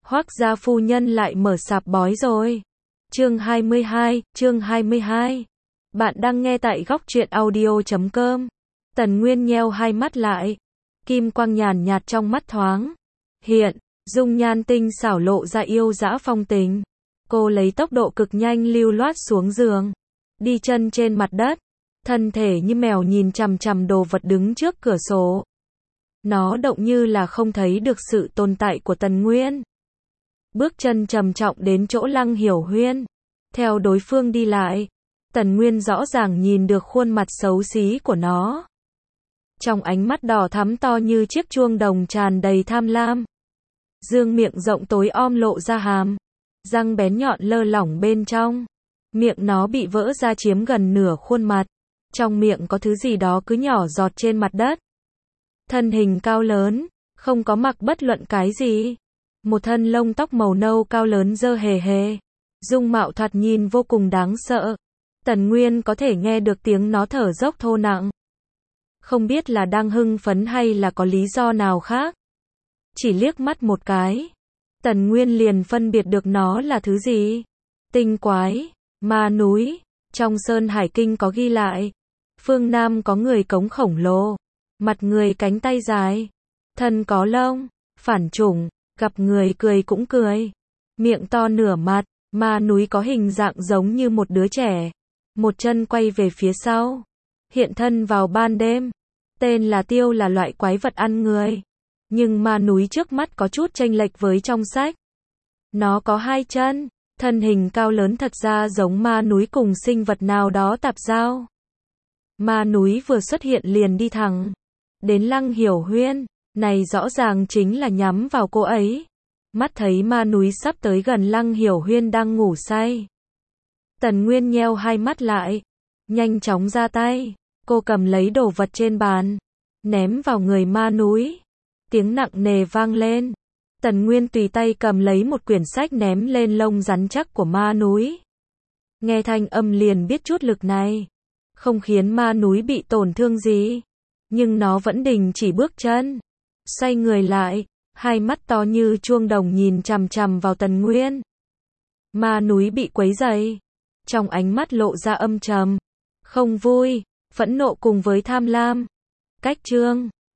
Hoác gia phu nhân lại mở sạp bói rồi. Chương 22. Bạn đang nghe tại góc truyện audio.com. Tần Nguyên nheo hai mắt lại. Kim quang nhàn nhạt trong mắt thoáng hiện, dung nhan tinh xảo lộ ra yêu dã phong tình. Cô lấy tốc độ cực nhanh lưu loát xuống giường, đi chân trên mặt đất, thân thể như mèo nhìn chằm chằm đồ vật đứng trước cửa sổ. Nó động như là không thấy được sự tồn tại của Tần Nguyên. Bước chân trầm trọng đến chỗ Lăng Hiểu Huyên. Theo đối phương đi lại, Tần Nguyên rõ ràng nhìn được khuôn mặt xấu xí của nó. Trong ánh mắt đỏ thắm to như chiếc chuông đồng tràn đầy tham lam. Dương miệng rộng tối om lộ ra hàm, răng bén nhọn lơ lỏng bên trong. Miệng nó bị vỡ ra chiếm gần nửa khuôn mặt. Trong miệng có thứ gì đó cứ nhỏ giọt trên mặt đất. Thân hình cao lớn, không có mặc bất luận cái gì. Một thân lông tóc màu nâu cao lớn dơ hề hề. Dung mạo thoạt nhìn vô cùng đáng sợ. Tần Nguyên có thể nghe được tiếng nó thở dốc thô nặng. Không biết là đang hưng phấn hay là có lý do nào khác. Chỉ liếc mắt một cái, Tần Nguyên liền phân biệt được nó là thứ gì. Tinh quái, ma núi. Trong Sơn Hải Kinh có ghi lại, phương Nam có người cống khổng lồ, mặt người cánh tay dài, thân có lông, phản chủng, gặp người cười cũng cười, miệng to nửa mặt. Ma núi có hình dạng giống như một đứa trẻ, một chân quay về phía sau, hiện thân vào ban đêm. Tên là Tiêu, là loại quái vật ăn người. Nhưng ma núi trước mắt có chút chênh lệch với trong sách. Nó có hai chân, thân hình cao lớn, thật ra giống ma núi cùng sinh vật nào đó tạp giao. Ma núi vừa xuất hiện liền đi thẳng đến Lăng Hiểu Huyên, này rõ ràng chính là nhắm vào cô ấy. Mắt thấy ma núi sắp tới gần Lăng Hiểu Huyên đang ngủ say. Tần Nguyên nheo hai mắt lại, nhanh chóng ra tay. Cô cầm lấy đồ vật trên bàn, ném vào người ma núi. Tiếng nặng nề vang lên. Tần Nguyên tùy tay cầm lấy một quyển sách ném lên lông rắn chắc của ma núi. Nghe thanh âm liền biết chút lực này không khiến ma núi bị tổn thương gì. Nhưng nó vẫn đình chỉ bước chân, xoay người lại, hai mắt to như chuông đồng nhìn chằm chằm vào Tần Nguyên. Ma núi bị quấy rầy, trong ánh mắt lộ ra âm trầm, không vui, phẫn nộ cùng với tham lam. Cách chương